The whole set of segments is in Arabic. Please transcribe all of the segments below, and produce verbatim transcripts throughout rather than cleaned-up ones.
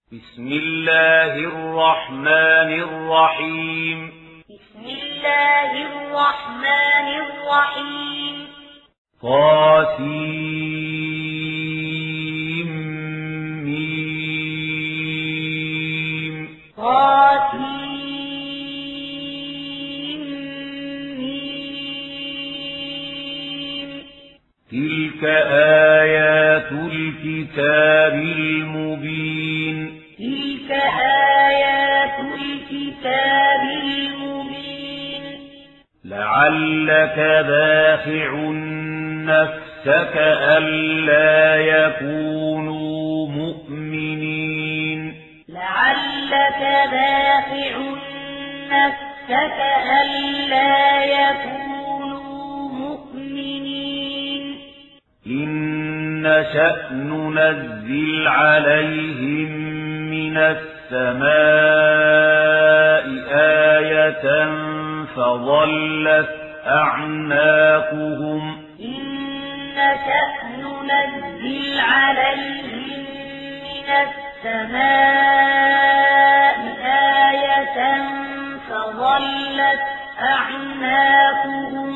بسم الله الرحمن الرحيم بسم الله الرحمن الرحيم طاسيم ميم طاسيم ميم تلك آيات الكتاب المبين تلك آيات الكتاب المبين لعلك باخع نفسك ألا يكونوا مؤمنين لعلك باخع نفسك ألا يكونوا مؤمنين إن نشأ ننزل عليهم من السماء آية فظلت أعناقهم إن نشأ ننزل عليهم من السماء آية فظلت أعناقهم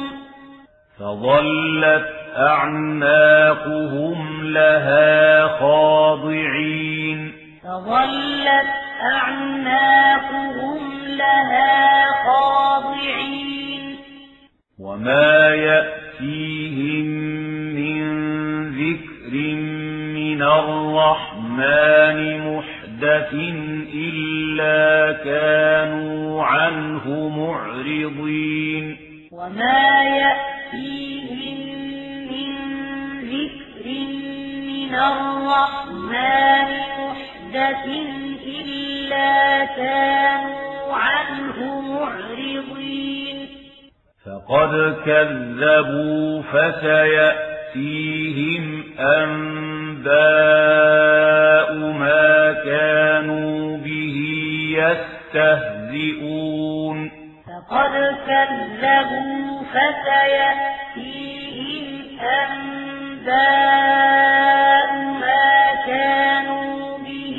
فظلت أعناقهم لها خاضعين فظلت أعناقهم لها خاضعين وما يأتيهم من ذكر من الرحمن محدث إلا كانوا عنه معرضين وما يأتيهم من ذكر من الرحمن محدث إلا كانوا عنه معرضين فقد كذبوا فسيأتيهم أنباء ما كانوا به يستهزئون فقد كذبوا فسيأتيهم أنباء ما كانوا به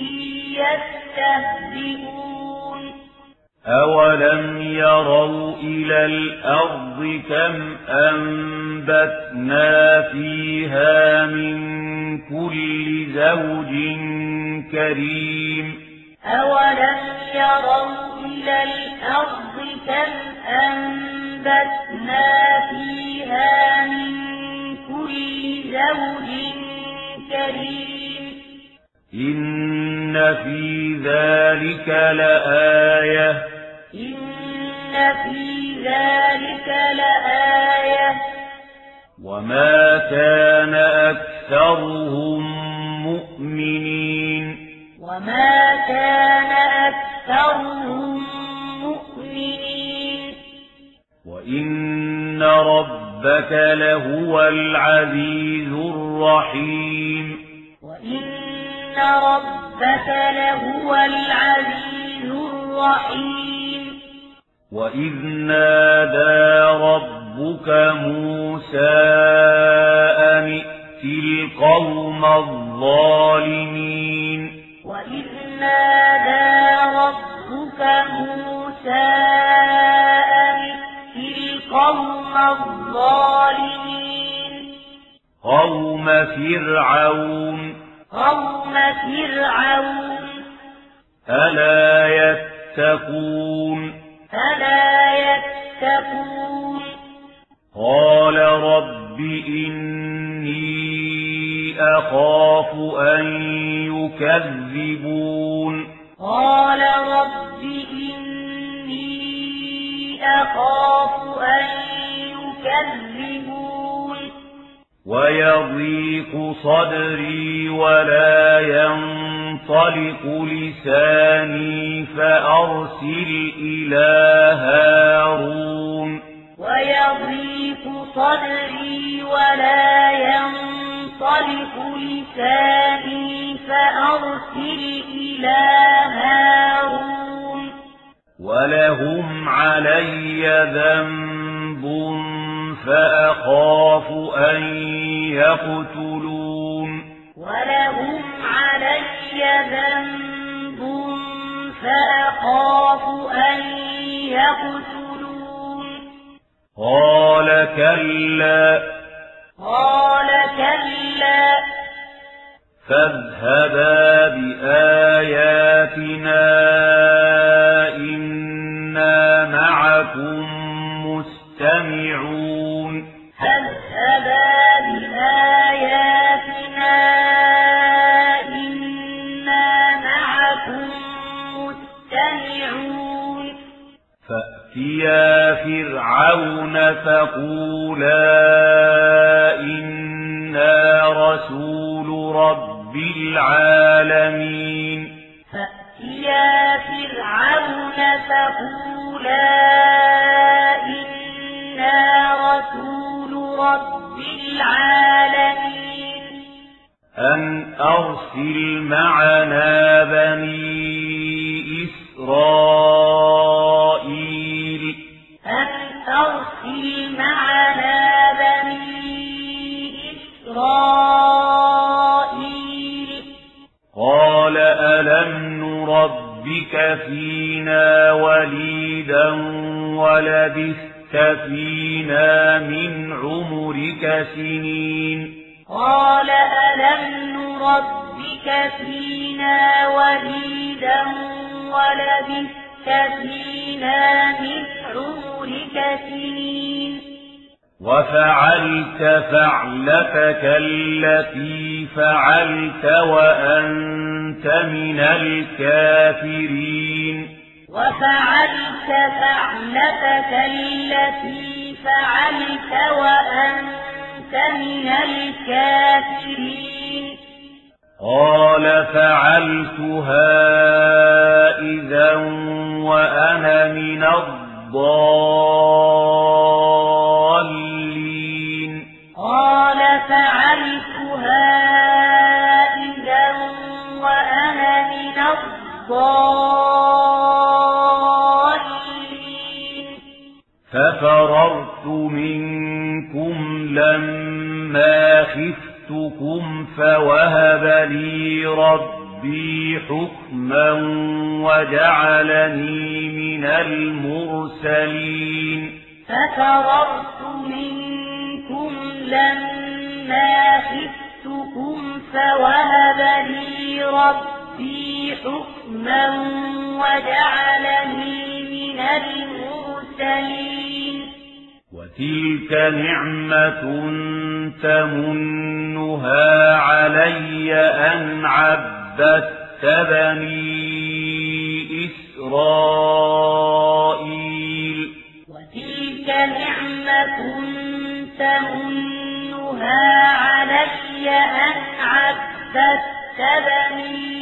يستهزئون أولم يروا إلى الأرض كم أنبتنا فيها من كل زوج كريم أولم يروا إلى الأرض كم أنبتنا فيها من كل زوج كريم إن في ذلك لآية إن في ذلك لآية وما كان أكثرهم مؤمنين وما كان أكثرهم مؤمنين وإن ربك لهو العزيز الرحيم وإن ربك لهو العزيز الرحيم وإذ نادى ربك موسى أن ائت القوم الظالمين وإذ نادى ربك موسى أن ائت القوم الظالمين قوم فرعون قوم فرعون ألا يتقون ألا يتقون قال رب إني أخاف أن يكذبون قال رب إني أخاف أن يكذبون ويضيق صدري ولا ينطلق لساني فأرسل إلى هارون ويضيق صدري ولا ينطلق لساني فأرسل إلى هارون ولهم علي ذنب فأخاف أن يقتلون ولهم علي ذنب فأخاف أن يقتلون قال كلا قال كلا فاذهبا بآياتنا إنا معكم مستمعون فاذهبا بآياتنا إنا معكم مستمعون فأتيا فرعون فقولا إنا رسول رب العالمين فأتيا فرعون فقولا إنا رسول رب العالمين أن أرسل معنا بني إسرائيل أن أرسل معنا بني إسرائيل قال ألم نربك فينا وليدا ولبثت فينا من عمرك سنين قال ألم نربك فينا وليدا ولبثت فينا من عمرك سنين وفعلت فعلتك التي فعلت وأنت من الكافرين وفعلت فعلتك التي فعلت وأنت من الكافرين قال فعلتها إذا وأنا من الضالين قال فعلتها إذا وأنا من الضالين ففررت منكم لما خفتكم فوهب لي ربي حكما وجعلني من المرسلين ففررت منكم لما خفتكم فوهب لي ربي حكما وجعلني من المرسلين وتلك نعمة تمنها علي أن عبدت بني إسرائيل وتلك نعمة تمنها علي أن عبدت بني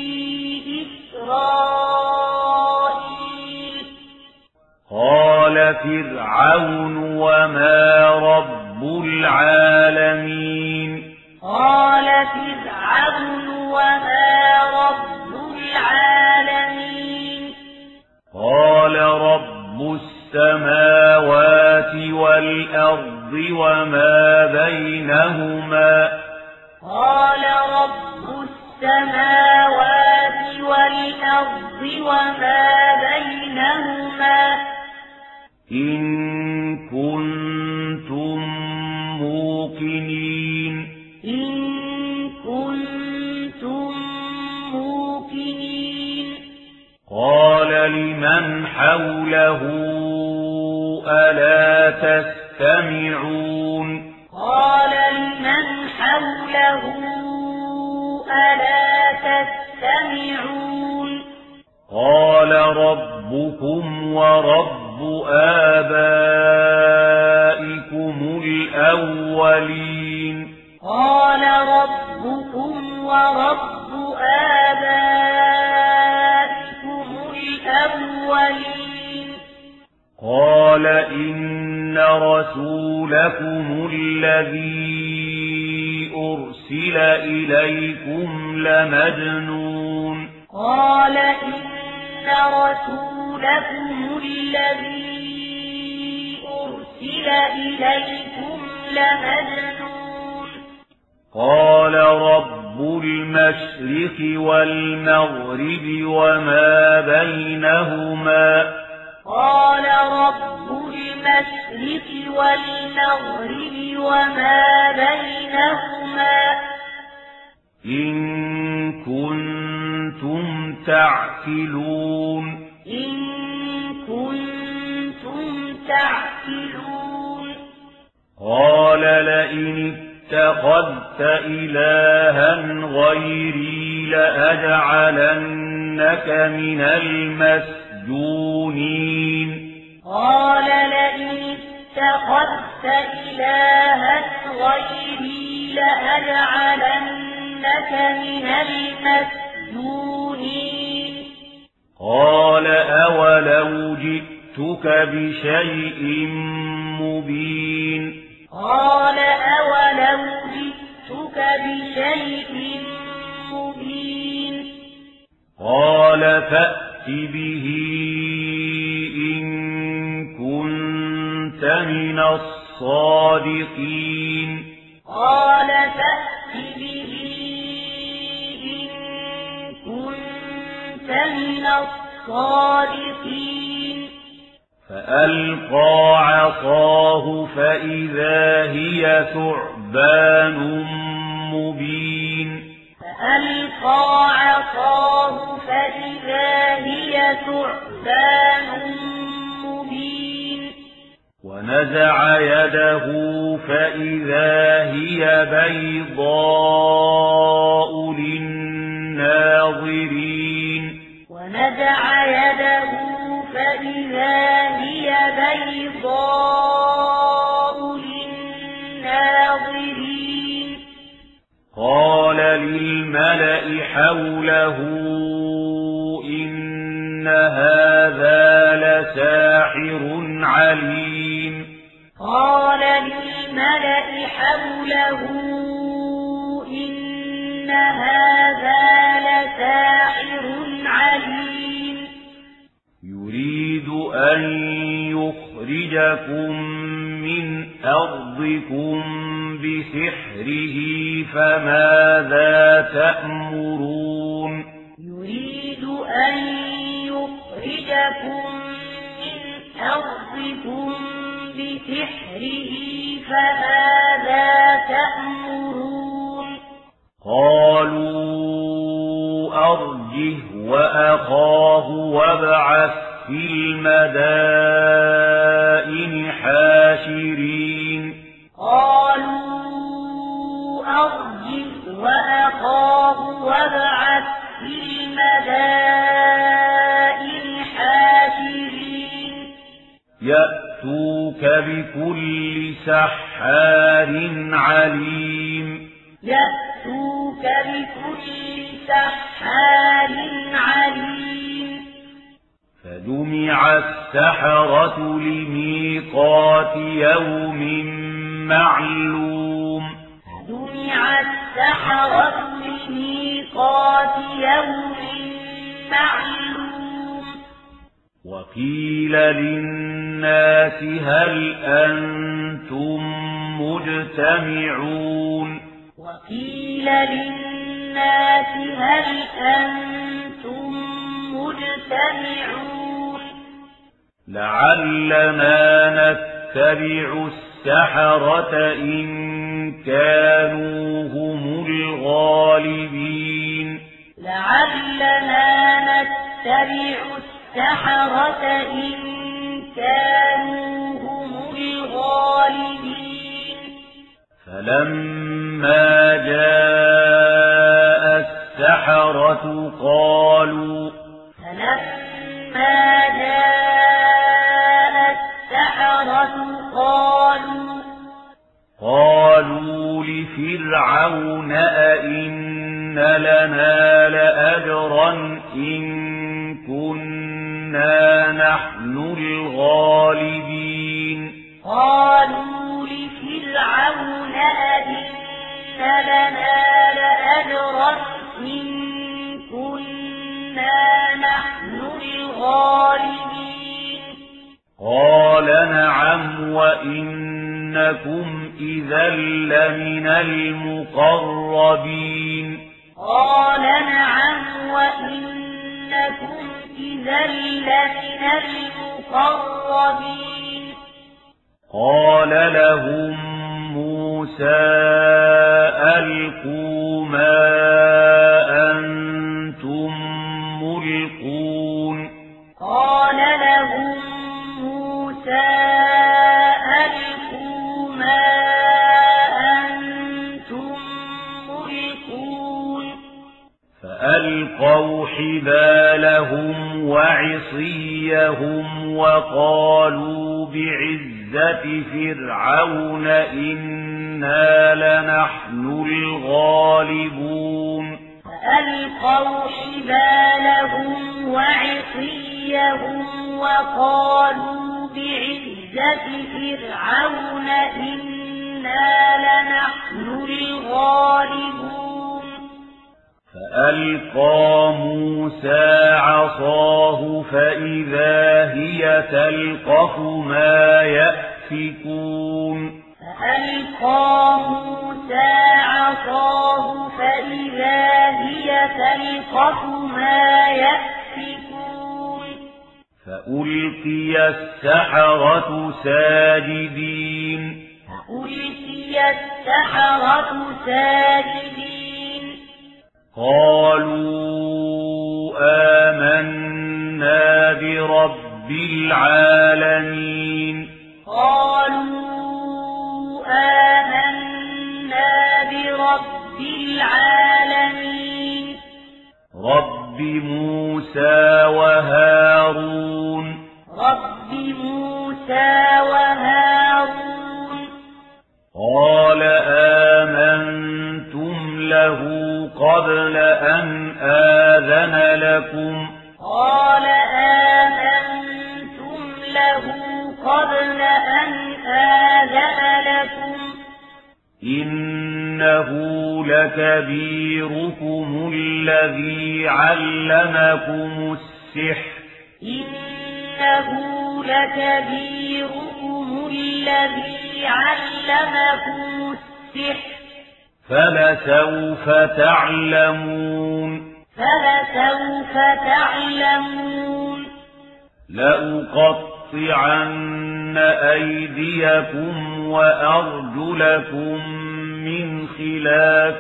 إسرائيل قال فرعون وما رب العالمين قال فرعون وما رب العالمين قال رب السماوات والأرض وما بينهما قال رب السماوات والأرض وما بينهما إن كنتم موقنين إن كنتم موقنين قال لمن حوله ألا تستمعون قال لمن حوله ألا تستمعون قال ربكم ورب آبائكم الأولين قال ربكم ورب آبائكم الأولين قال إن رسولكم الذي أرسل إليكم لمجنون قال إن رسولكم الذي أرسل إليكم لمجنون قال رب رب المشرق والمغرب وما بينهما قال رب المشرق والمغرب وما بينهما إن كنتم تعقلون إن كنتم تعقلون قال لئن اتخذت إلها غيري لأجعلنك من المسجونين قال لئن اتخذت إلها غيري لأجعلنك من المسجونين قال أولو جئتك بشيء مبين قال أولو جئتك بشيء مبين قال فأت به إن كنت من الصادقين قال فأت به إن كنت من الصادقين فألقى عصاه فإذا هي ثعبان مبين فألقى عصاه فإذا هي ثعبان مبين ونزع يده فإذا هي بيضاء للناظرين ونزع يده فإذا هي بيضاء للناظرين قال للملأ حوله إن هذا لساحر عليم قال للملأ حوله إن هذا لساحر عليم يريد أن يخرجكم من أرضكم بسحره فماذا تأمرون يريد أن يخرجكم من أرضكم بسحره فماذا تأمرون قالوا أرجه وأخاه وابعث في المدائن حاشرين قالوا أرجه وأخاه وابعث في المدائن حاشرين يأتوك بكل سحار عليم يأتوك بكل سحار عليم فجمع السحرة لميقات يوم معلوم فجمع السحرة لميقات يوم معلوم وقيل للناس هل أنتم مجتمعون وقيل للناس هل أنتم مجتمعون لعلنا نتبع السحرة إن كانوا هم الغالبين لعلنا نتبع السحرة إن كانوا هم الغالبين فلما جاء السحرة قالوا فلما جاء السحرة قالوا قالوا لفرعون أئن لنا لأجرا إن كنا نحن الغالبين قالوا لفرعون أئن لنا لأجرا إن كنا نحن الغالبين قال نعم وإنكم إذا لمن المقربين قال نعم وإنكم إذا لمن المقربين قال لهم موسى ألقوا ما أنتم ملقون قال لهم موسى ألقوا ما أنتم ملقون فألقوا حبالهم وعصيهم وقالوا بعزة فرعون إنا لنحن الغالبون فألقوا حبالهم وعصيهم وقالوا بعزة فرعون إنا لنحن الغالبون فألقى موسى عصاه فإذا هي تلقف ما يأفكون فألقى موسى عصاه فإذا هي تلقف ما يأفكون فألقي السحرة ساجدين فألقي السحرة ساجدين قالوا آمنا برب العالمين قالوا آمنا برب العالمين رب موسى وهارون رب موسى وهارون قال آمنتم له قبل أن آذن لكم قال آمنتم له قبل أن آذن لكم إنه لكبيركم الذي علمكم السحر إنه لكبيركم الذي علمكم السحر فلسوف تعلمون فلسوف تعلمون لأقطعن أيديكم وأرجلكم من خلاف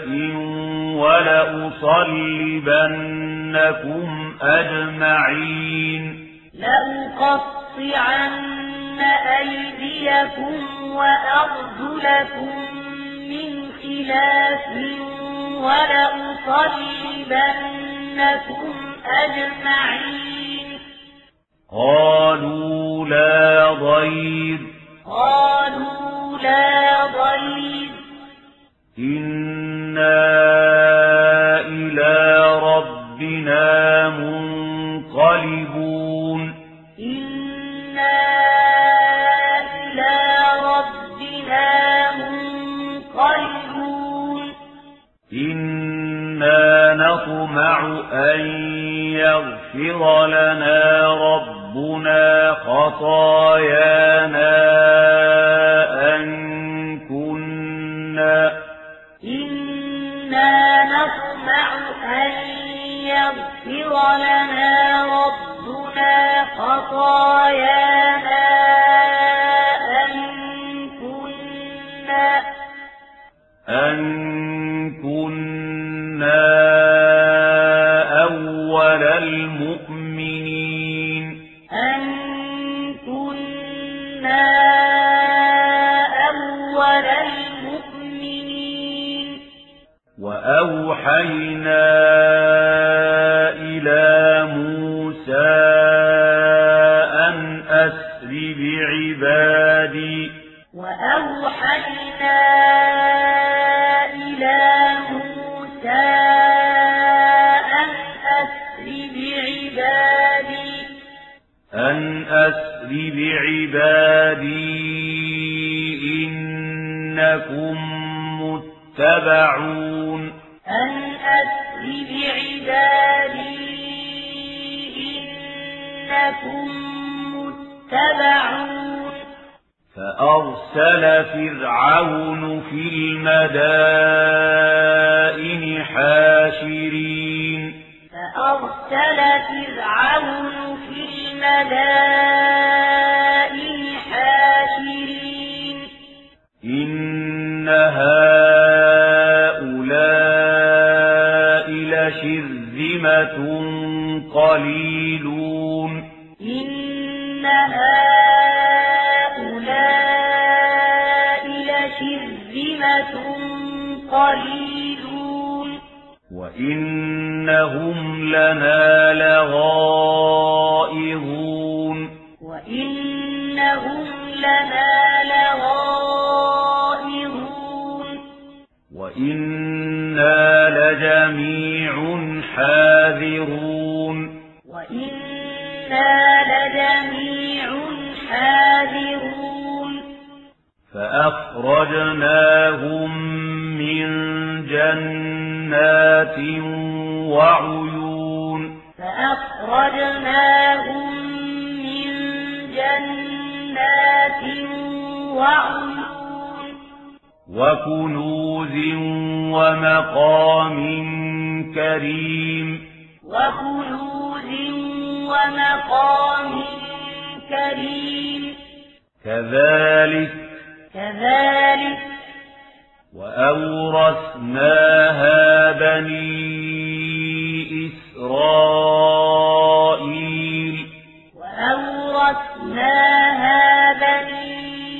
ولأصلبنكم أجمعين لأقطعن أيديكم وأرجلكم من خلاف ولأصلبنكم أجمعين قالوا لا ضير قالوا لا ضير إنا إلى ربنا منقلبون إنا إلى ربنا منقلبون إنا نطمع أن يغفر لنا ربنا خطايانا أن كنا إنا نطمع أن يغفر لنا ربنا خطايانا أن كنا أن كنا أول المؤمنين أن كنا أول المؤمنين وأوحينا إلى موسى أن أسر بعبادي وأوحينا إلى موسى أن أسر بعبادي أن أسر بعبادي إنكم متبعون أن أسر بعبادي إنكم متبعون فأرسل فرعون في المدائن حاشرين فأرسل فرعون في المدائن حاشرين إن هؤلاء لشرذمة قليلون إن هؤلاء لشرذمة قليلون وإنهم لنا لغائظون وإنهم لنا لغائظون وإنا لجميع حاذرون وإنا لجميع حاذرون فأخرجناهم من جنات وعيون فأخرجناهم من جنات وعيون وكنوز ومقام كريم وكنوز ومقام كريم كذلك كذلك وأورثناها بني إسرائيل وأورثناها بني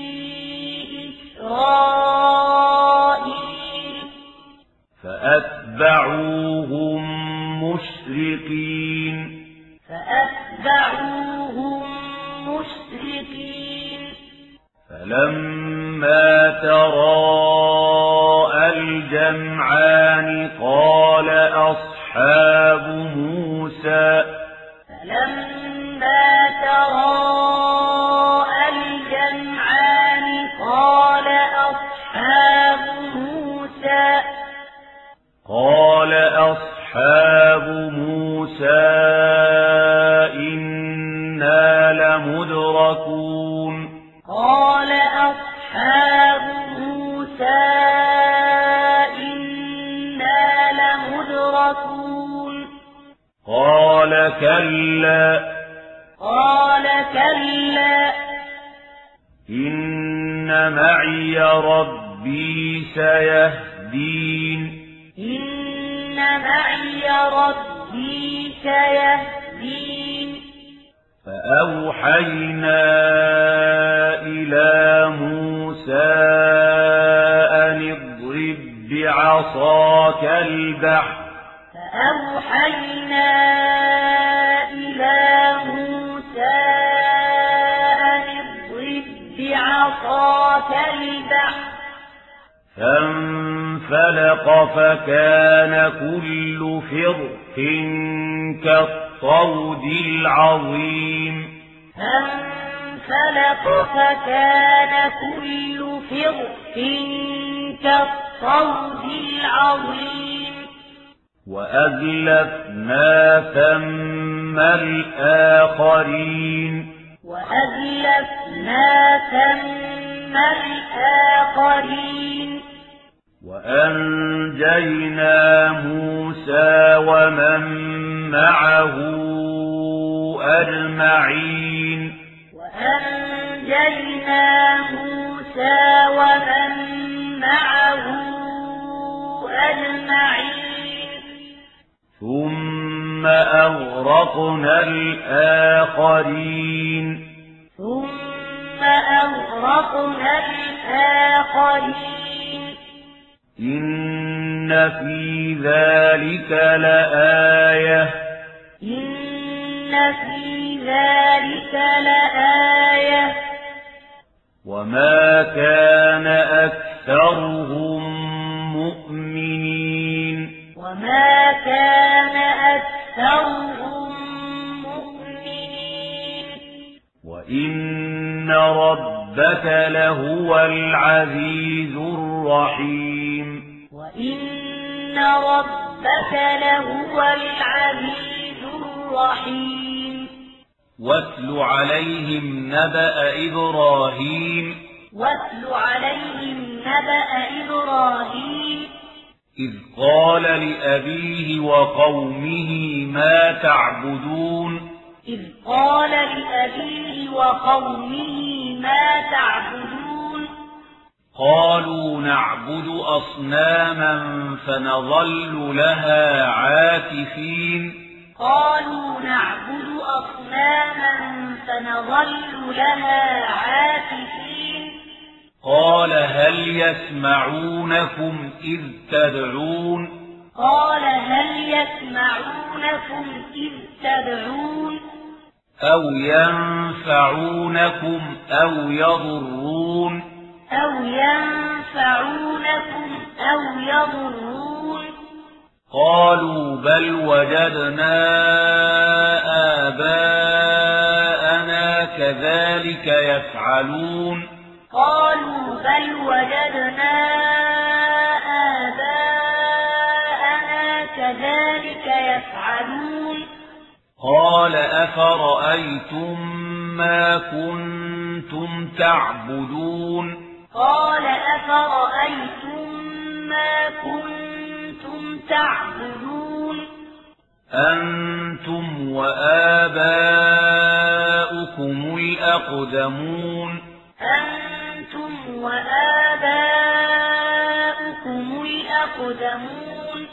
إسرائيل فأتبعوهم مشرقين فأتبعوهم مشرقين فلما تراءى الجمعان قال أصحاب موسى فلما تراءى الجمعان قال أصحاب موسى قال أصحاب موسى إنا لمدركون قال أصحاب موسى إنا لمدركون قال كلا قال كلا إن معي ربي سيهدين إن معي ربي سيهدين فأوحينا إلى موسى أن اضرب بعصاك البحر فأوحينا إلى موسى أن اضرب بعصاك البحر فانفلق فكان كل فرق كالطود العظيم فانفلق فكان كل فرق كالطود العظيم وأزلفنا ثم الآخرين وأزلفنا ثم الآخرين وأنجينا موسى ومن معه أجمعين وأنجينا موسى ومن معه أجمعين ثم أغرقنا الآخرين ثم أغرقنا الآخرين إن في ذلك لآية إن في ذلك لآية وما كان أكثرهم مؤمنين وما كان أكثرهم مؤمنين وإن ربك لهو العزيز الرحيم وإن ربك لهو العزيز الرحيم واتل عليهم نبأ إبراهيم واتل عليهم نبأ إبراهيم إذ قال لأبيه وقومه ما تعبدون إذ قال لأبيه وقومه ما تعبدون قالوا نعبد أصناما فنظل لها عاكفين قالوا نعبد أصناما فنظل لها عاكفين قال هل يسمعونكم إذ تدعون قال هل يسمعونكم إذ تدعون أو ينفعونكم أو يضرون أو ينفعونكم أو يضرون قالوا بل وجدنا آباءنا كذلك يفعلون قالوا بل وجدنا آباءنا كذلك يفعلون قال أفرأيتم ما كنتم تعبدون قال أفرأيتم ما كنتم تعبدون أنتم وآباؤكم الأقدمون أنتم وآباؤكم الأقدمون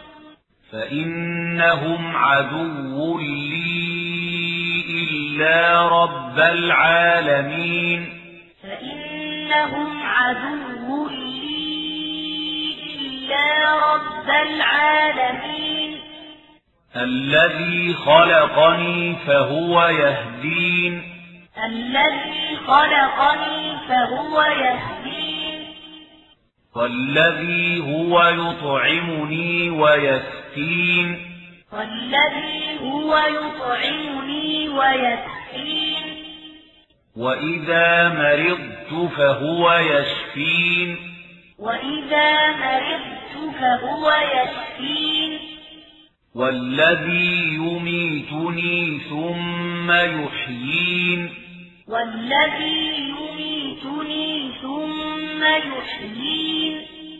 فإنهم عدو لي إلا رب العالمين فإنهم عدو لي إلا رب العالمين الذي خلقني فهو يهدين الذي خلقني فهو يهدين والذي هو يطعمني ويسقين والذي هو يطعمني ويسقين وإذا مرضت فهو يشفين وإذا مرضت فهو يشفين والذي يميتني ثم يحيين والذي يميتني ثم يحيين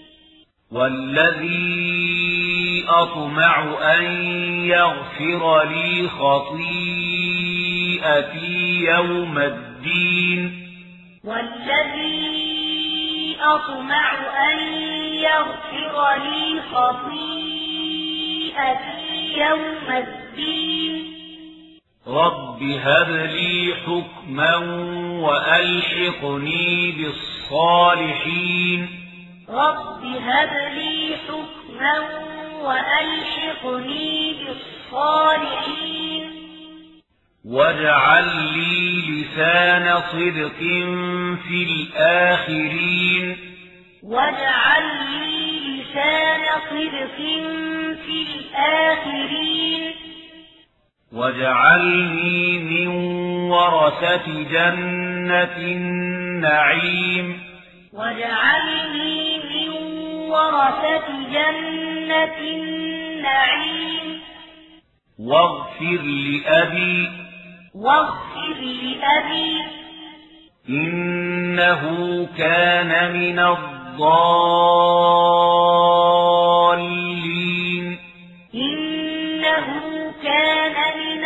والذي أطمع أن يغفر لي خطيئتي يوم الدين والذي أطمع أن يغفر لي خطيئتي يوم الدين رب هب لي حكما وألحقني بالصالحين رب هب لي حكما وألحقني بالصالحين واجعل لي لسان صدق في الآخرين واجعل لي لسان صدق في الآخرين واجعلني من ورثة جنة النعيم واجعلني من ورثة جنة النعيم واغفر لأبي واغفر لأبي إنه كان من الضالين إنه كان من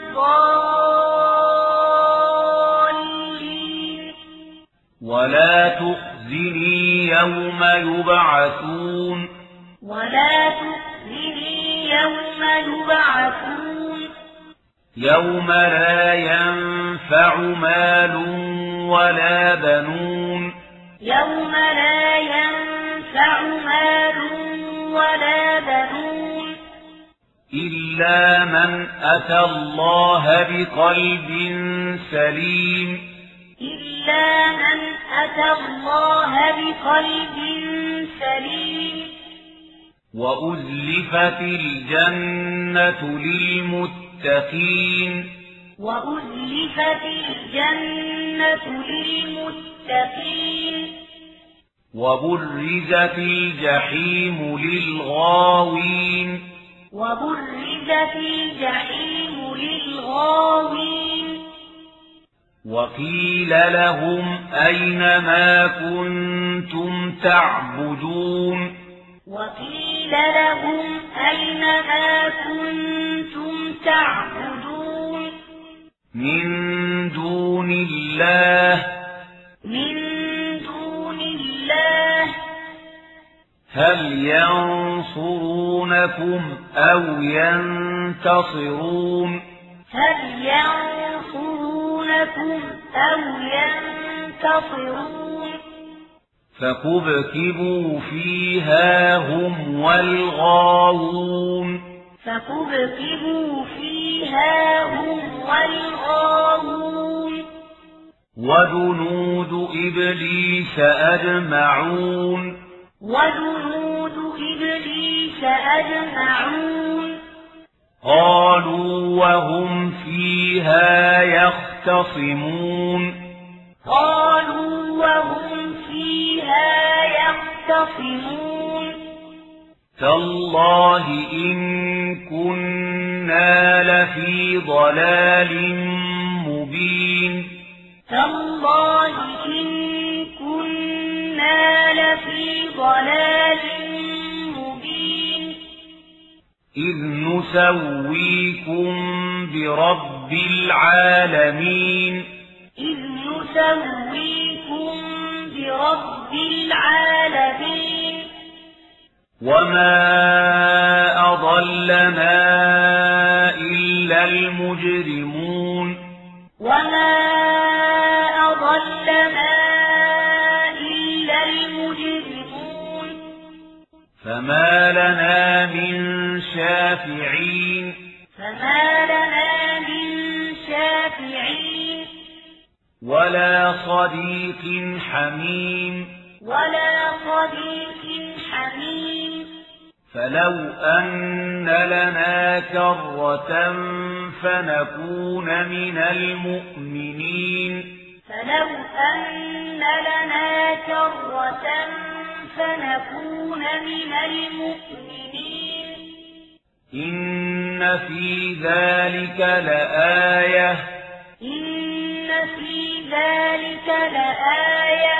الضالين ولا تخزني يوم يبعثون ولا تخزني يوم يبعثون يوم لا ينفع مال ولا بنون يوم لا ينفع مال ولا بنون إلا من أتى الله بقلب سليم إلا من أتى الله بقلب سليم وأزلفت الجنة للمتقين وأزلفت الجنة للمتقين وبرزت الجحيم للغاوين وبرزت الجحيم للغاوين وقيل لهم أين ما كنتم تعبدون وقيل لهم أين ما كنتم تعبدون من دون الله من دون الله هل ينصرونكم أو ينتصرون هل ينصرونكم أو ينتصرون فكبكبوا فيها هم والغاوون فكبكبوا فيها هم والغاوون وجنود إبليس أجمعون وجنود إبليس أجمعون قالوا وهم فيها يختصمون قالوا وهم فيها يختصمون تالله إن كنا لفي ضلال مبين تالله إن كنا لفي ضلال مبين إذ نسويكم برب العالمين إذ نسويكم برب العالمين وما أضلنا إلا المجرمون وما أضلنا إلا المجرمون فما لنا من شافعين فما لنا من شافعين ولا صديق حميم ولا صديق حميم فلو أن لنا كرة فنكون من المؤمنين فلو أن لنا كرة فنكون من المؤمنين إن في ذلك لآية إن في ذلك لآية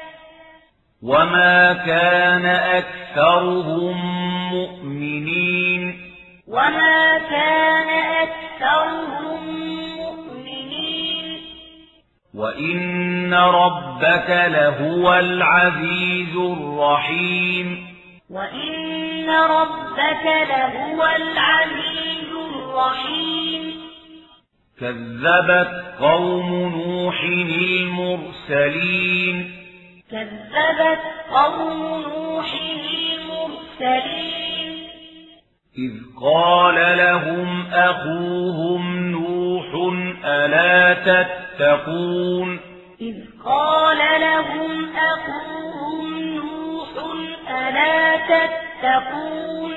وما كان أكثرهم مؤمنين وما كان أكثرهم مؤمنين وإن ربك لهو العزيز الرحيم وإن ربك لهو العزيز الرحيم كذبت قوم نوح المرسلين كذبت قوم نوح المرسلين إذ قال لهم أخوهم نوح ألا تتقون إذ قال لهم أخوهم نوح ألا تتقون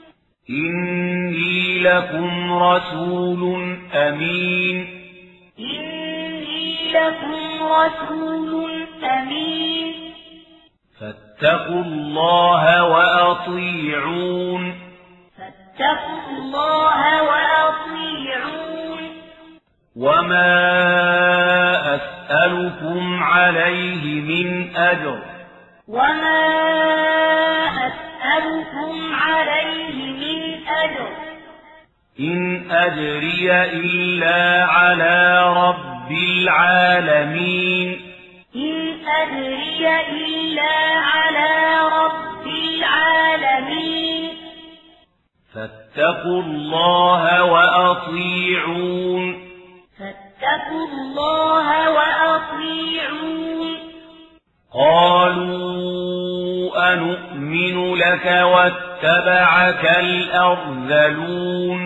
إني لكم رسول أمين إني لكم رسول أمين فاتقوا الله وأطيعون فاتقوا الله وأطيعون وما أسألكم عليه من أجر وما أسألكم عليه من أجر إن أجري إلا على رب العالمين إن أجري إلا على رب العالمين فاتقوا الله وأطيعون فاتقوا الله وأطيعون قالوا أنؤمن لك واتبعك الأرذلون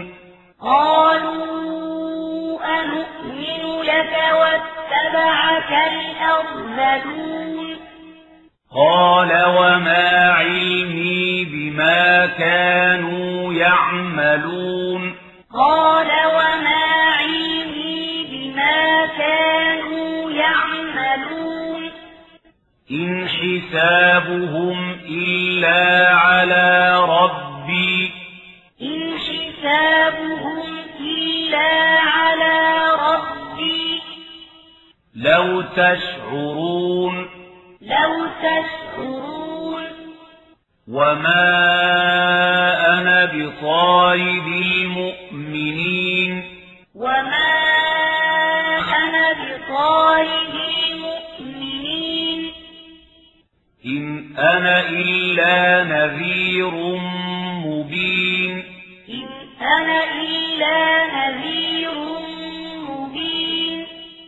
قالوا أنؤمن لك واتبعك الأرذلون قال وما علمي بما كانوا يعملون قال وما علمي بما كانوا يعملون إن حسابهم إلا على ربي إن حسابهم إلا على ربي لو تشعرون لو تشعرون وما أنا بطارد المؤمنين وما أنا بطارد المؤمنين إن أنا إلا نذير مبين إن أنا إلا نذير مبين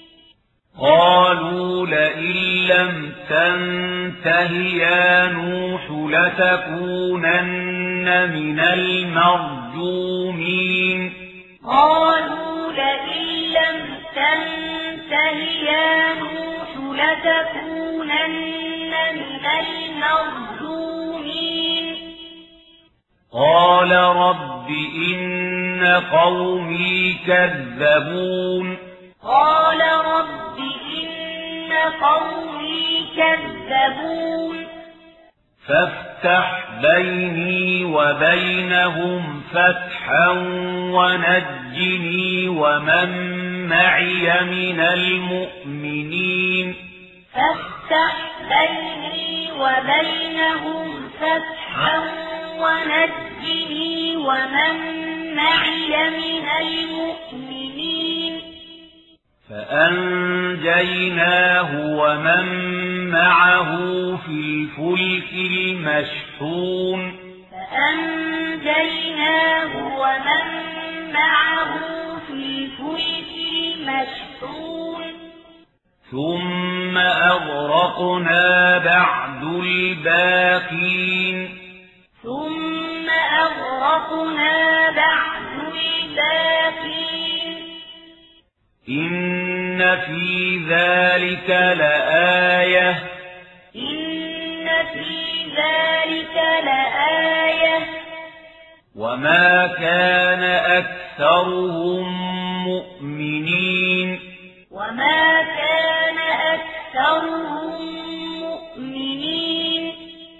قالوا لئن لم تنته يا نوح لتكونن من المرجومين قالوا لئن لم تنته يا نوح لتكونن من المرجومين قال رب إن قومي كذبون قال رب إن قومي كذبون فافتح بيني وبينهم فتحا ونجني ومن معي من المؤمنين فافتح بيني وبينهم فتحا ونجني ومن معي من المؤمنين فأنجيناه ومن معه في الفلك المشحون فأنجيناه ومن معه في الفلك المشحون ثم أغرقنا بعد الباقين ثم أغرقنا بعد الباقين إن في ذلك لآية إن في ذلك لآية وما كان أكثرهم مؤمنين وما كان أكثرهم مؤمنين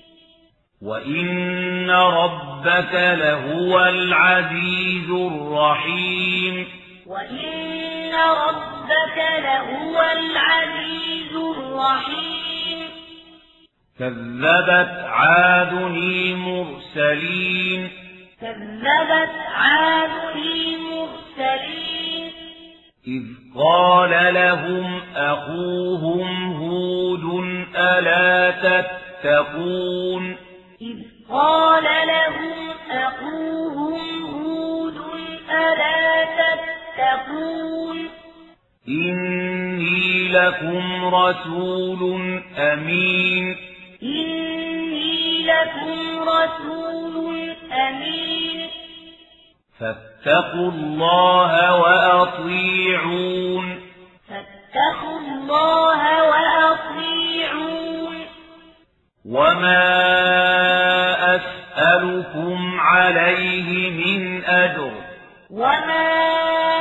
وإن ربك لهو العزيز الرحيم وإن ربك لهو العزيز الرحيم كذبت عاد المرسلين كذبت عاد المرسلين إذ قال لهم أخوهم هود ألا تتقون إذ قال لهم أخوهم هود ألا تتقون إني لكم رسول أمين إني لكم رسول أمين فاتقوا الله وأطيعون فاتقوا الله وأطيعون وما أسألكم عليه من أجر وما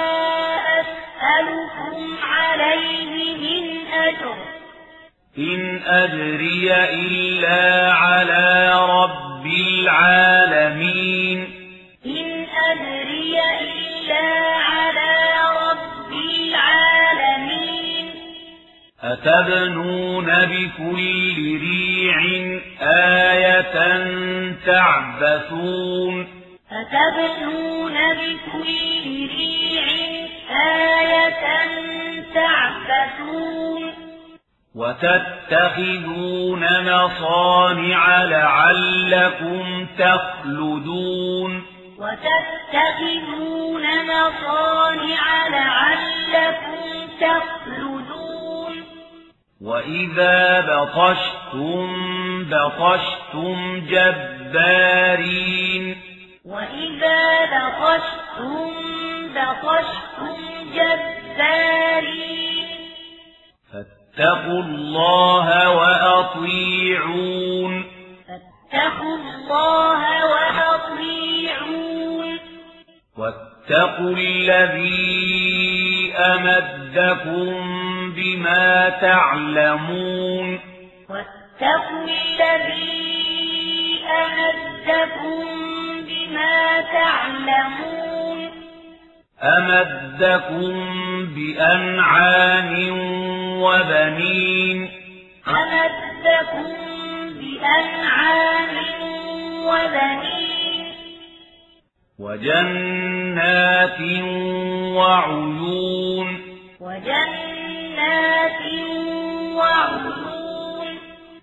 أسألكم عليه من أجر إن أجري إلا على رب العالمين إن أجري إلا على رب العالمين أتبنون بكل ريع آية تعبثون أتبنون بكل ريع آية تعبثون وتتخذون مصانع لعلكم تخلدون وتتخذون مصانع لعلكم تخلدون وإذا بطشتم بطشتم جبارين وإذا بطشتم بطشتم جبارين فاتقوا الله وأطيعون فاتقوا الله وأطيعون واتقوا الذي أمدكم بما تعلمون واتقوا الذي أمدكم بما تعلمون أمدكم بأنعام وبنين أمدكم بأنعام وبنين وجنات وعيون وجنات وعيون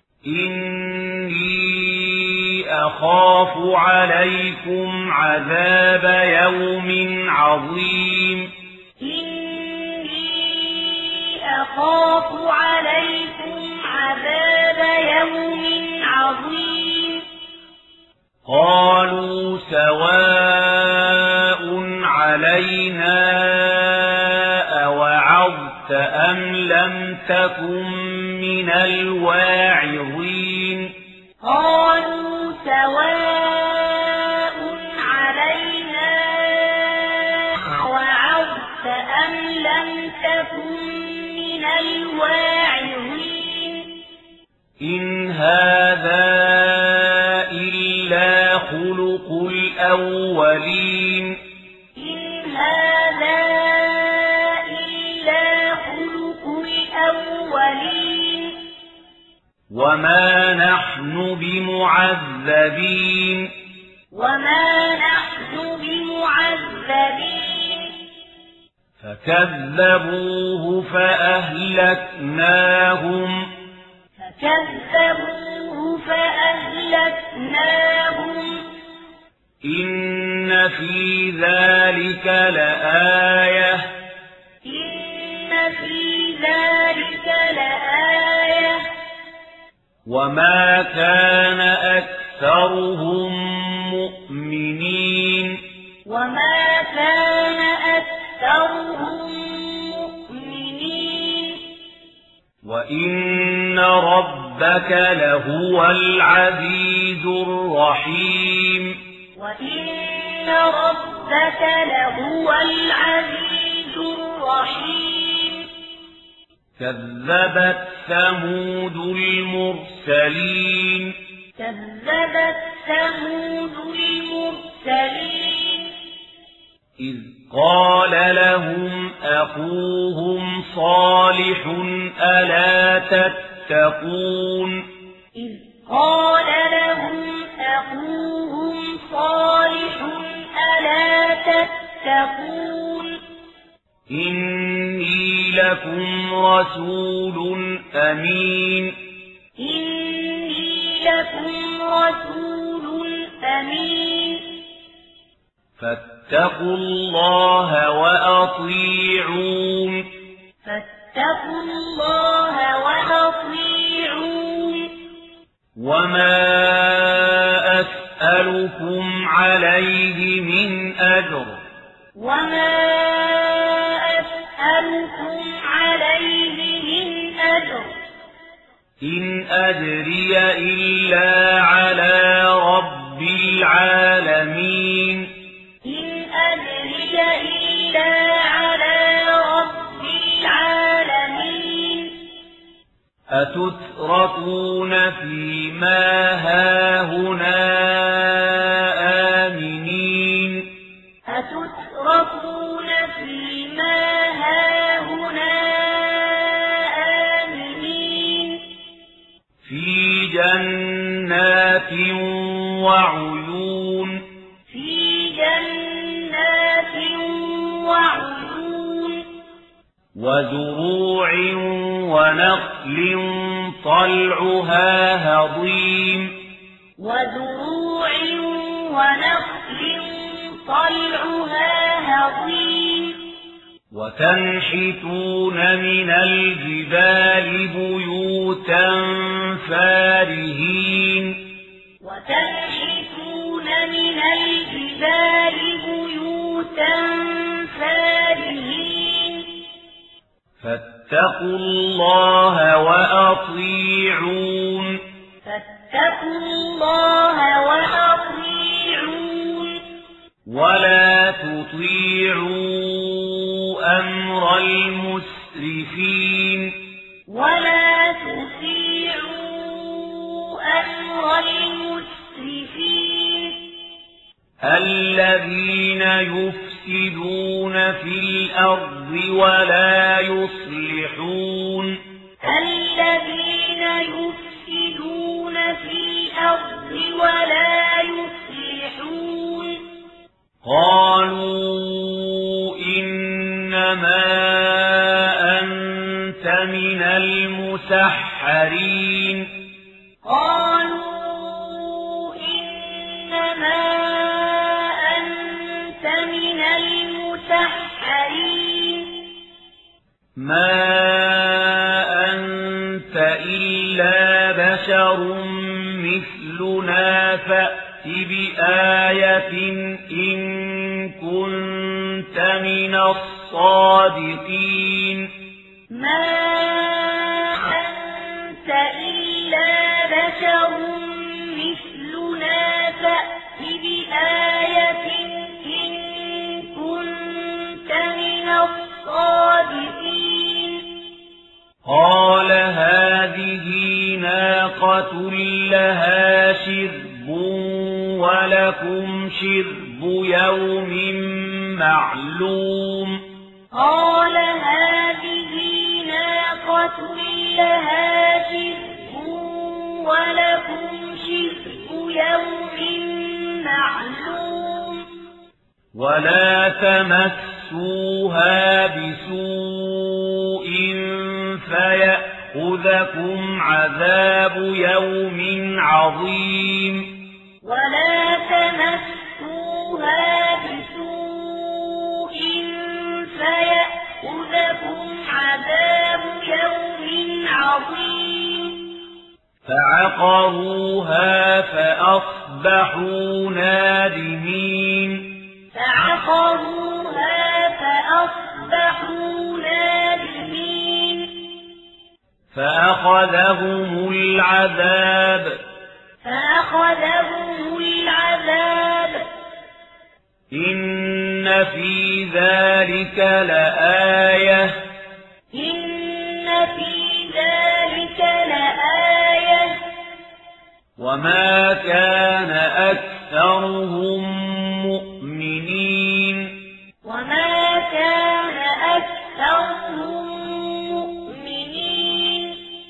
إني أخاف عليكم عذاب يوم عظيم إني أخاف عليكم عذاب يوم عظيم قالوا سواء علينا أوعظت أم لم تكن من الواعظين قالوا سواء علينا أوعظت أم لم تكن من الواعظين إن هذا إلا خلق الأولين إن هذا إلا خلق الأولين وما نحن بمعذبين وما نحن بمعذبين فكذبوه فأهلكناهم فكذبوه فأهلكناهم إن في ذلك لآية إن في ذلك لآية وما كان أكثرهم مؤمنين وما كان أكثرهم مؤمنين وإن ربك لهو العزيز الرحيم وإن ربك لهو العزيز الرحيم كذبت ثمود المرسلين كذبت ثمود المرسلين إذ قال لهم أخوهم صالح ألا تتقون إذ قال لهم أخوهم صالح ألا تتقون إني لكم رسول أمين إني لكم رسول أمين فاتقوا الله وأطيعون فاتقوا الله وأطيعون وما أسألكم عليه من أجر وما أسألكم عليه من أجر إن أجري إلا على رب العالمين إن أجري إلا على رب العالمين أتتركون فيما هاهنا آمنين أتتركون فيما هاهنا آمنين في جنات وعيون في جنات وعيون وزروع ونخل طلعها هضيم وزروع ونخل طلعها هضيم وتنحتون من الجبال بيوتا فارهين وتنحتون من الجبال بيوتا فارهين فاتقوا الله وأطيعون فاتقوا الله وأطيعون ولا تطيعوا أمر المسرفين ولا تطيعوا أمر المسرفين الذين يفسدون يفسدون في الأرض ولا يصلحون الذين يفسدون في الأرض ولا يصلحون قالوا إنما أنت من المسحرين قالوا إنما أنت من المسحرين ما أنت إلا بشر مثلنا فأت بآية إن كنت من الصادقين ما أنت إلا بشر مثلنا فأت بآية إن كنت من الصادقين قال هذه ناقة لها شرب ولكم شرب يوم معلوم قال هذه ناقة لها شرب ولكم شرب يوم معلوم ولا تمسوها بسوء فيأخذكم عذاب يوم عظيم ولا تمسوها بسوء فيأخذكم عذاب يوم عظيم فعقروها فأصبحوا نادمين فعقروها فأصبحوا نادمين فأخذهم العذاب فأخذهم العذاب إن في ذلك لآية إن في ذلك لآية وما كان أكثرهم مؤمنين وما كان أكثرهم مؤمنين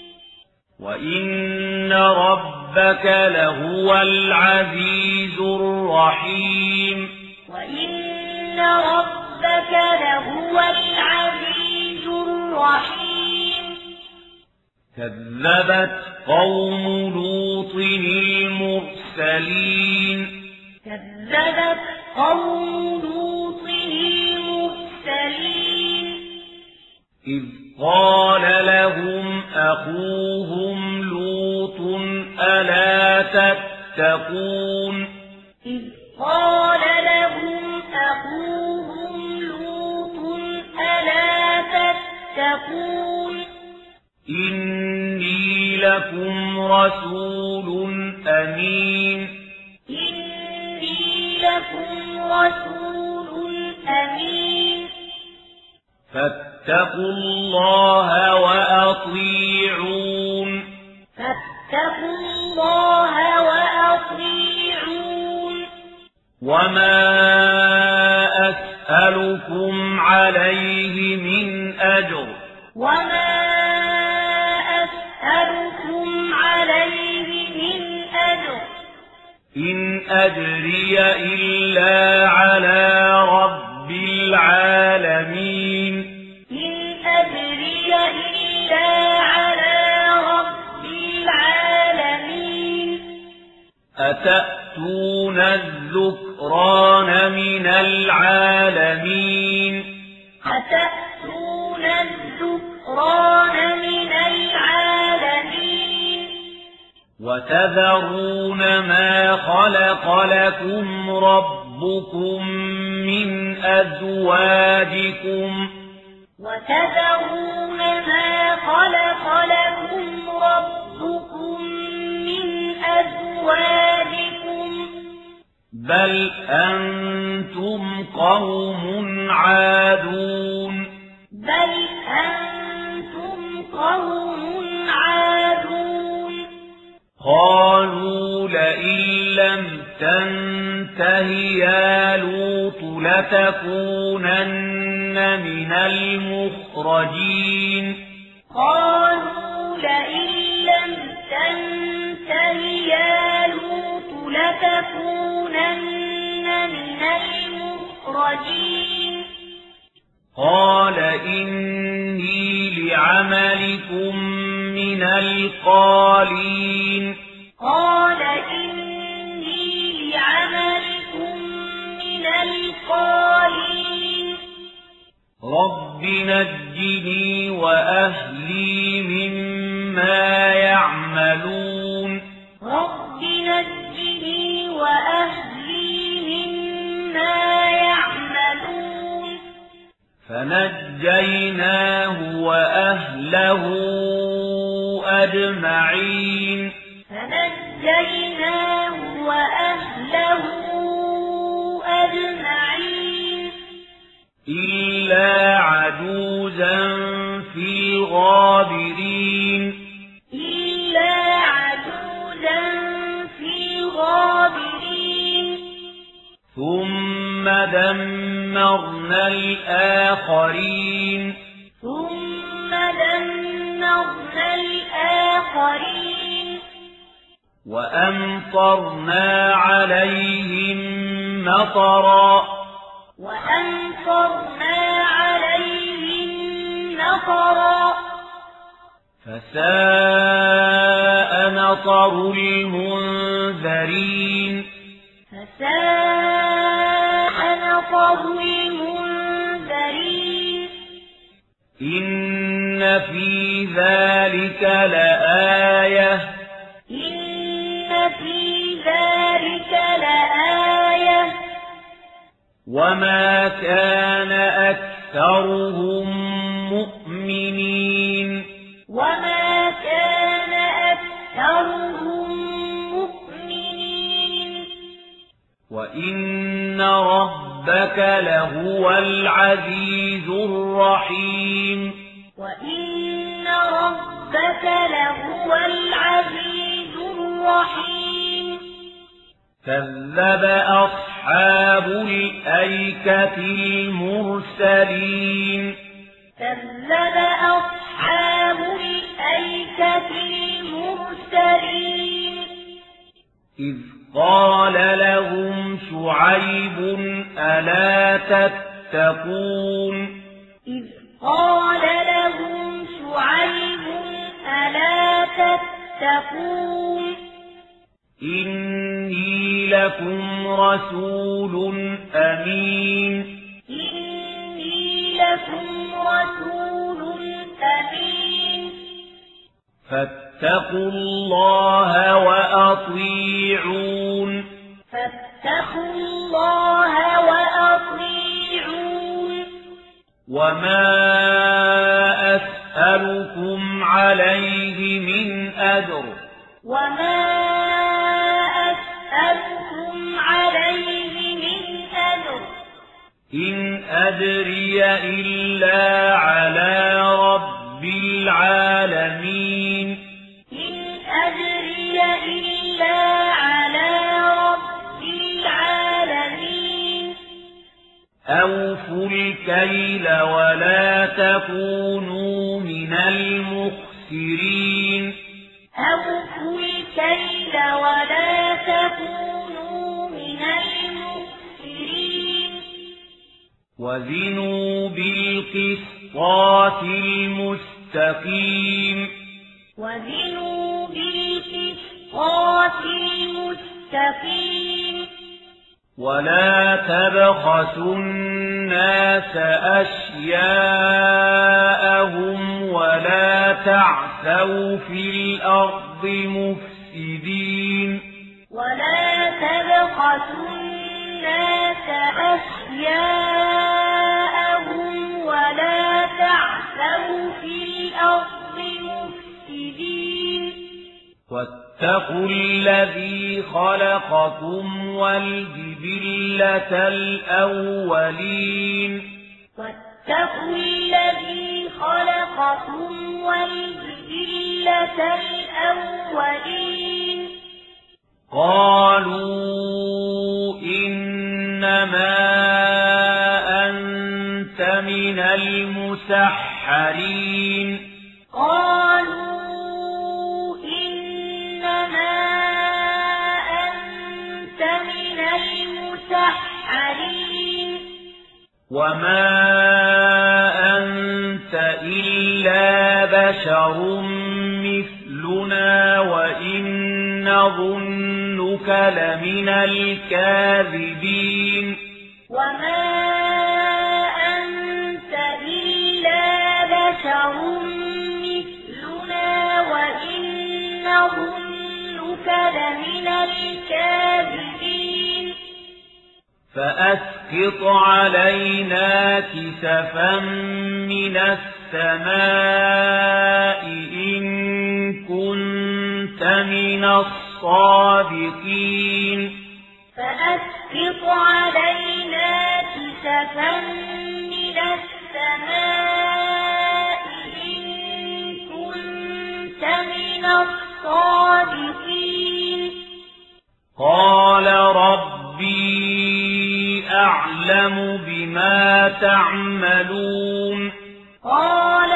وإن ربك لهو العزيز الرحيم وإن ربك لهو العزيز الرحيم كذبت قوم لوط المرسلين كذبت قوم لوط المرسلين إذ قال لهم أخوهم لوط ألا تتقون إذ قال لهم أخوهم لوط ألا تتقون إني لكم رسول أمين إني لكم رسول أمين فاتقوا الله وأطيعون فاتقوا الله وأطيعون وما أسألكم عليه من أجر وما أسألكم عليه من أجر إن أجري إلا على رب العالمين إن أجري إلا على رب العالمين أتأتون الذكران من العالمين أتأتون الذكران من العالمين وتذرون ما خلق لكم ربكم من أزواجكم وتذرون ما خلق لكم ربكم من أزواجكم بل أنتم قوم عادون بل أنتم قوم عادون قالوا لئن لم تنته يا لوط لتكونن من المخرجين قالوا لئن لم تنته يا لوط لتكونن من المخرجين قال إني لعملكم من القالين قال إني لعملكم من القالين رب نجني وأهلي مما يعملون رب نجني وأهلي مما يعملون فنجيناه وأهله أجمعين فنجيناه وأهله أجمعين إلا عجوزا في الغابرين إلا عجوزا في الغابرين ثم دمرنا الآخرين ثم دمرنا الآخرين وأمطرنا عليهم مطرا وأمطرنا عليهم مطرا فساء مطر المنذرين فساء مطر المنذرين إن في ذلك لآية إن في ذلك لآية وما كان أكثرهم مؤمنين وما كان أكثرهم مؤمنين وإن ربك لهو العزيز الرحيم وإن ربك لهو العزيز الرحيم كذب أصحاب الأيكة المرسلين كذب أصحاب الأيكة المرسلين إذ قال لهم شعيب ألا تتقون إذ قال لهم شعيب ألا تتقون إني لكم رسول أمين إني لكم رسول أمين فاتقوا الله وأطيعون فاتقوا الله وأطيعون وما أسألكم عليه من أجر وما أسألكم عليه من أجر إن أدري إلا على رب العالمين إن أدري إلا على رب العالمين أوفوا الكيل ولا تكونوا من المخسرين أوفوا الكيل ولا تكونوا من المخسرين وزنوا بالقسطاس المستقيم وزنوا بالقسطاس المستقيم ولا تبخسوا الناس أشياءهم ولا تعثوا في الأرض مفسدين ولا تبخسوا الناس أشياءهم ولا تعثوا في الأرض مفسدين واتقوا الذي خلقكم والجبلة الأولين واتقوا الذي خلقكم والجبلة الأولين قالوا إنما المسحرين قالوا إنما أنت من المسحرين وما أنت إلا بشر مثلنا وإن نظنك لمن الكاذبين وما أنت إلا بشر مثلنا وإن نظنك لمن الكاذبين فأسقط علينا كسفا من السماء إن كنت من الصادقين فأسقط علينا كسفا من السماء إن كنت من الصادقين قال ربي أعلم بما تعملون قال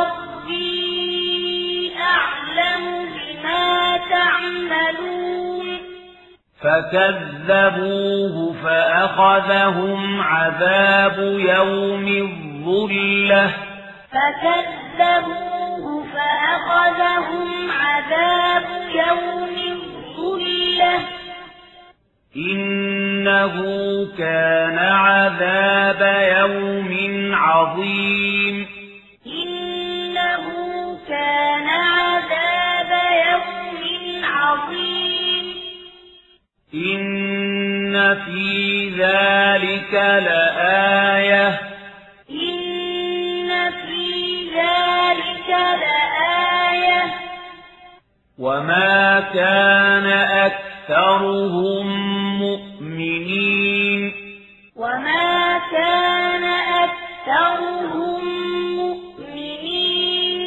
ربي أعلم بما تعملون فكذبوه فأخذهم عذاب يوم الظلة فكذبوه فأخذهم عذاب يوم الظلة إنه كان عذاب يوم عظيم إنه كان عذاب يوم عظيم إن في ذلك لآية إن في ذلك لآية وما كان أكثرهم مؤمنين وما كان أكثرهم مؤمنين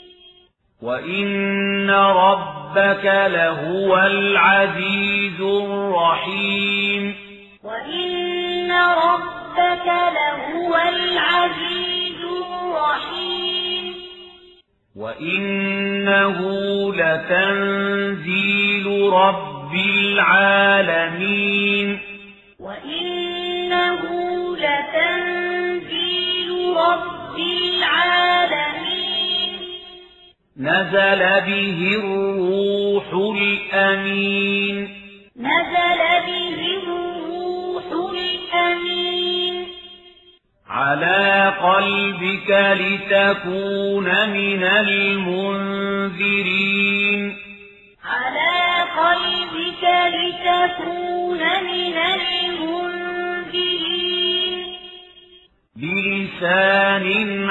وإن ربك لهو العزيز الرحيم وإن ربك لهو العزيز الرحيم وإنه لتنزيل رب العالمين وإنه لتنزيل رب العالمين نزل به الروح الأمين نزل به الروح الأمين على قلبك لتكون من المنذرين على قلبك لتكون من المنذرين بلسان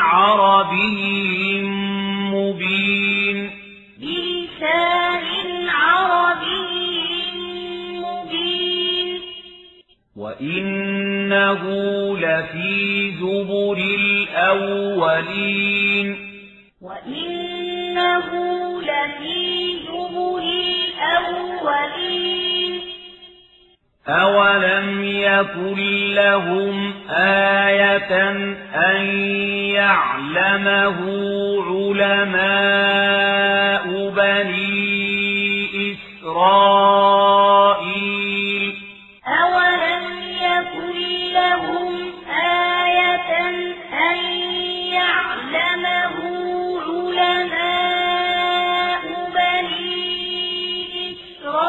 عربي مبين بلسان عربي مبين وإنه لفي زبر الأولين وإنه لفي زبر الأولين أولم يكن لهم آية أن يعلمه علماء بني إسرائيل أولم يكن لهم آية أن يعلمه علماء بني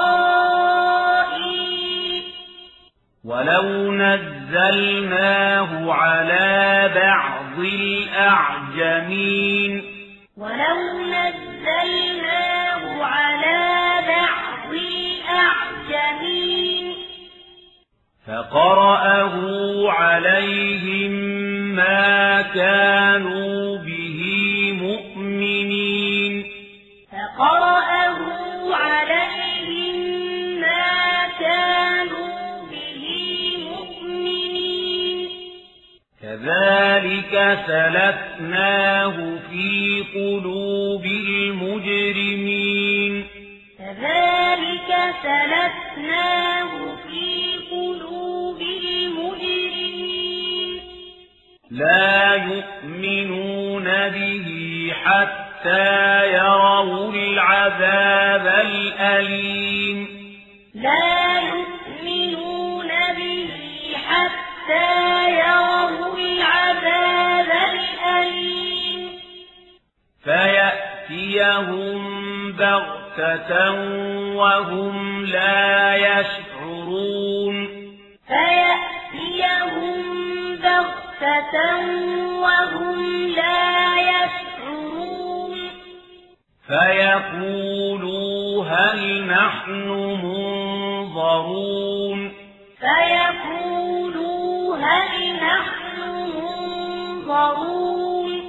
إسرائيل ولو نزلناه على بعض الأعجمين ولو نزلناه على بعض الأعجمين فقرأه عليهم ما كانوا به مؤمنين فقرأه عليهم ما كانوا به مؤمنين كذلك سلكناه في قلوب المجرمين كذلك سلكناه في قلوب المجرمين لا يؤمنون به حتى يروا العذاب الأليم لا يؤمنون به حتى يروا العذاب الأليم فيأتيهم بغتة وهم لا يشعرون فيأتيهم بغتة وهم لا يشعرون فيقولوا هل نحن منظرون فيقولوا هل نحن منظرون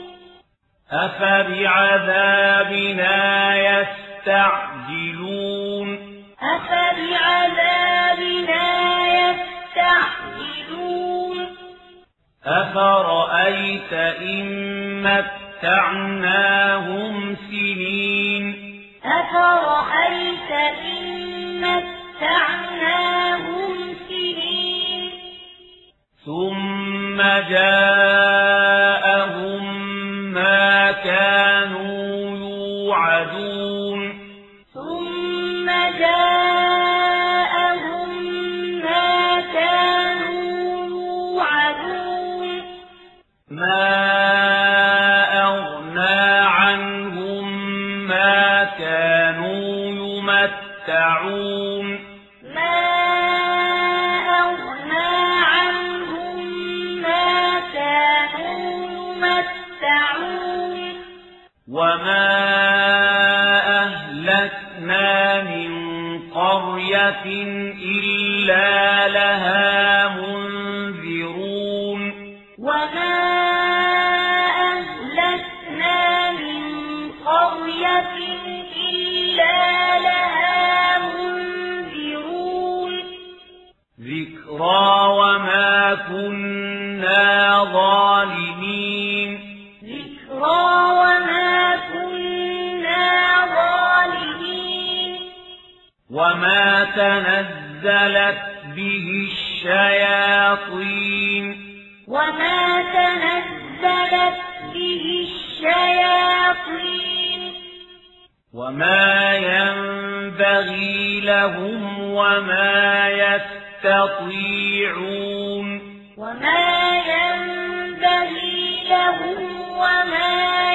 أفبعذابنا يستعجلون أفبعذابنا يستعجلون أفرأيت إن متعناهم سنين أفرأيت إن متعناهم سنين ثم جاءهم ما كانوا يوعدون ثم جاءهم ما كانوا يوعدون ما أغنى عنهم ما كانوا يمتعون ما أغنى عنهم ما كانوا يمتعون وما أهلكنا من قرية إلا لها منذرون وما أهلكنا من قرية إلا لها منذرون ذكرى وما كنا ظالمين ذكرى وما كنا ظالمين وما تنزلت به الشياطين وما تنزلت به الشياطين وما ينبغي لهم وما يستطيعون وما ينبغي لهم وما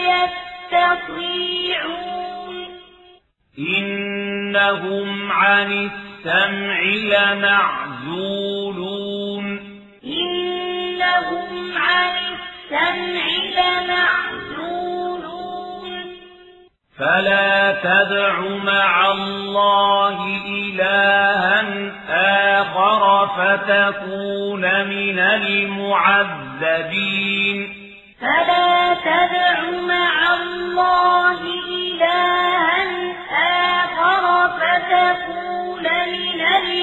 يستطيعون إنهم عن السمع لمعزولون إنهم عن السمع لمعزولون فلا تدع مع الله إلها آخر فتكون من المعذبين فلا تدع مع الله إلها آخر فتكون من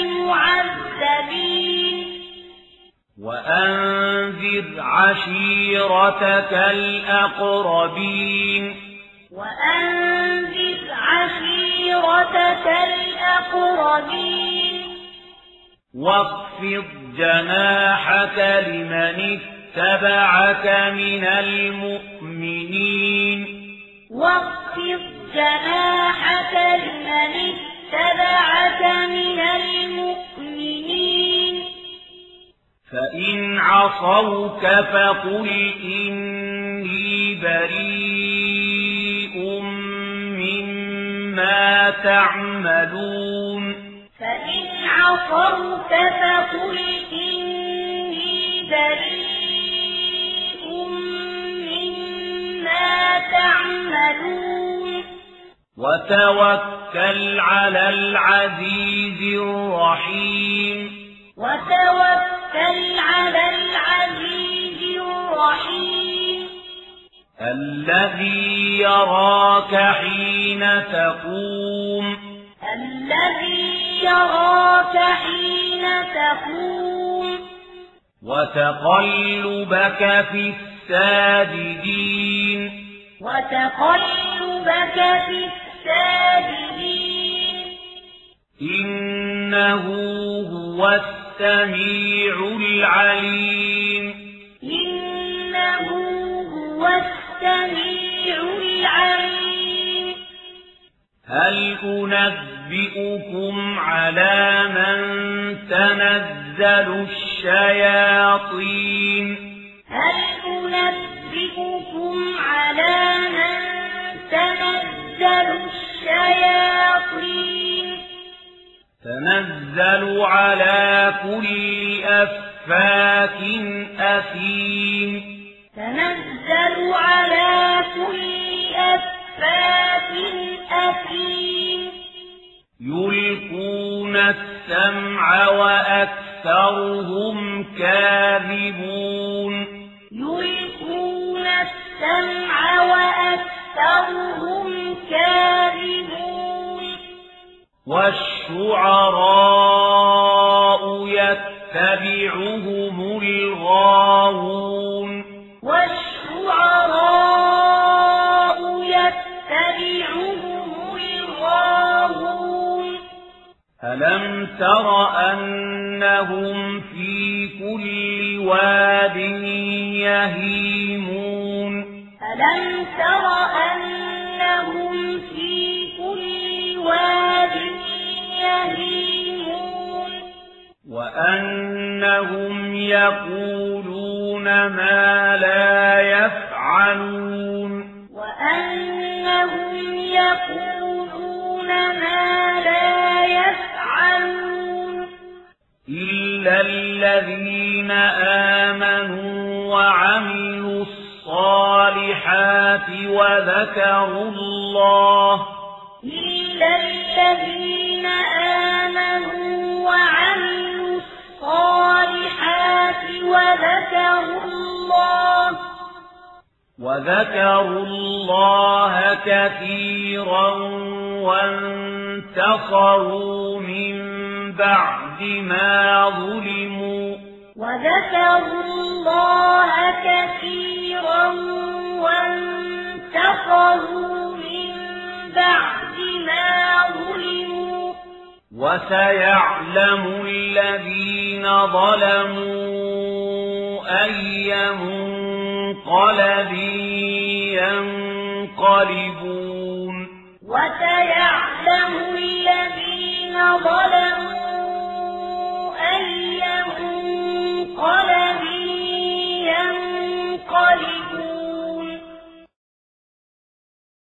المعذبين وأنذر عشيرتك الأقربين وأنذر عشيرتك الأقربين واخفض جناحك لمن اتبعك من المؤمنين واخفض جناحك لمن اتبعك من المؤمنين فإن عصوك فقل إني بريء مما تعملون فإن عصوك فقل إني بريء مما تعملون وتوكل على العزيز الرحيم وتوكل على العزيز الرحيم الذي يراك حين تقوم الذي يراك حين تقوم وتقلبك في الساجدين وتقلبك في الساجدين إنه هو السميع العليم إنه هو السميع السميع العليم. هل أنبئكم على من تنزل الشياطين هل أنبئكم على من تنزل الشياطين تنزل على كل أفاك أثيم تنزل على كل أفاك أثيم يلقون السمع وأكثرهم كاذبون يلقون السمع وأكثرهم كاذبون والشعراء يتبعهم الغاوون والشعراء يتبعهم الغاوون ألم تر أنهم في كل واد يهيمون ألم تر أنهم في كل واد يهيمون وأنهم يقولون ما لا يفعلون وأنهم يقولون ما لا يفعلون إلا الذين آمنوا وعملوا الصالحات وذكروا الله إلا الذين آمنوا وعملوا الصالحات وذكروا الله وذكروا الله كثيرا وانتصروا من بعد ما ظلموا وذكروا الله كثيرا وانتصروا من بعد ما ظلموا وسيعلم الذين ظلموا أي منقلب ينقلبون وسيعلم الذين ظلموا